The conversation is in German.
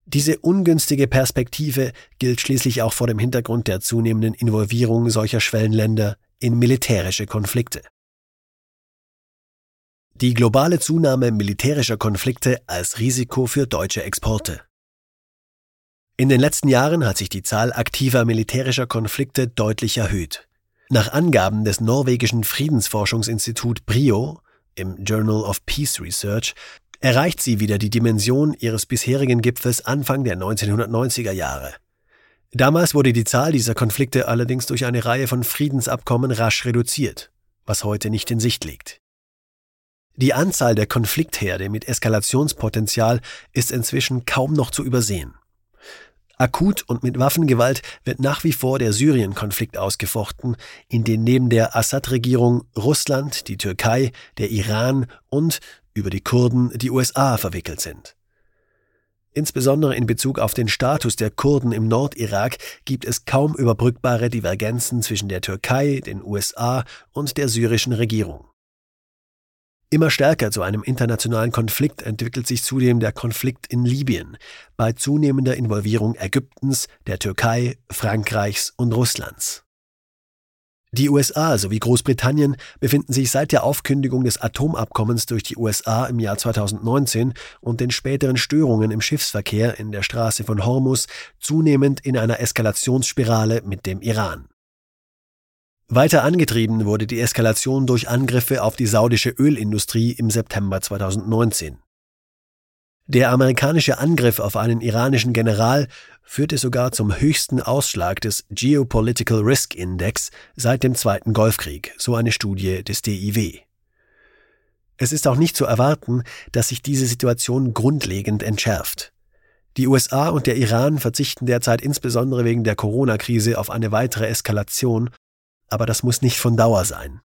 Diese ungünstige Perspektive gilt schließlich auch vor dem Hintergrund der zunehmenden Involvierung solcher Schwellenländer in militärische Konflikte. Die globale Zunahme militärischer Konflikte als Risiko für deutsche Exporte. In den letzten Jahren hat sich die Zahl aktiver militärischer Konflikte deutlich erhöht. Nach Angaben des norwegischen Friedensforschungsinstitut BRIO im Journal of Peace Research erreicht sie wieder die Dimension ihres bisherigen Gipfels Anfang der 1990er Jahre. Damals wurde die Zahl dieser Konflikte allerdings durch eine Reihe von Friedensabkommen rasch reduziert, was heute nicht in Sicht liegt. Die Anzahl der Konfliktherde mit Eskalationspotenzial ist inzwischen kaum noch zu übersehen. Akut und mit Waffengewalt wird nach wie vor der Syrien-Konflikt ausgefochten, in den neben der Assad-Regierung Russland, die Türkei, der Iran und, über die Kurden, die USA verwickelt sind. Insbesondere in Bezug auf den Status der Kurden im Nordirak gibt es kaum überbrückbare Divergenzen zwischen der Türkei, den USA und der syrischen Regierung. Immer stärker zu einem internationalen Konflikt entwickelt sich zudem der Konflikt in Libyen, bei zunehmender Involvierung Ägyptens, der Türkei, Frankreichs und Russlands. Die USA sowie Großbritannien befinden sich seit der Aufkündigung des Atomabkommens durch die USA im Jahr 2019 und den späteren Störungen im Schiffsverkehr in der Straße von Hormuz zunehmend in einer Eskalationsspirale mit dem Iran. Weiter angetrieben wurde die Eskalation durch Angriffe auf die saudische Ölindustrie im September 2019. Der amerikanische Angriff auf einen iranischen General führte sogar zum höchsten Ausschlag des Geopolitical Risk Index seit dem Zweiten Golfkrieg, so eine Studie des DIW. Es ist auch nicht zu erwarten, dass sich diese Situation grundlegend entschärft. Die USA und der Iran verzichten derzeit insbesondere wegen der Corona-Krise auf eine weitere Eskalation, aber das muss nicht von Dauer sein.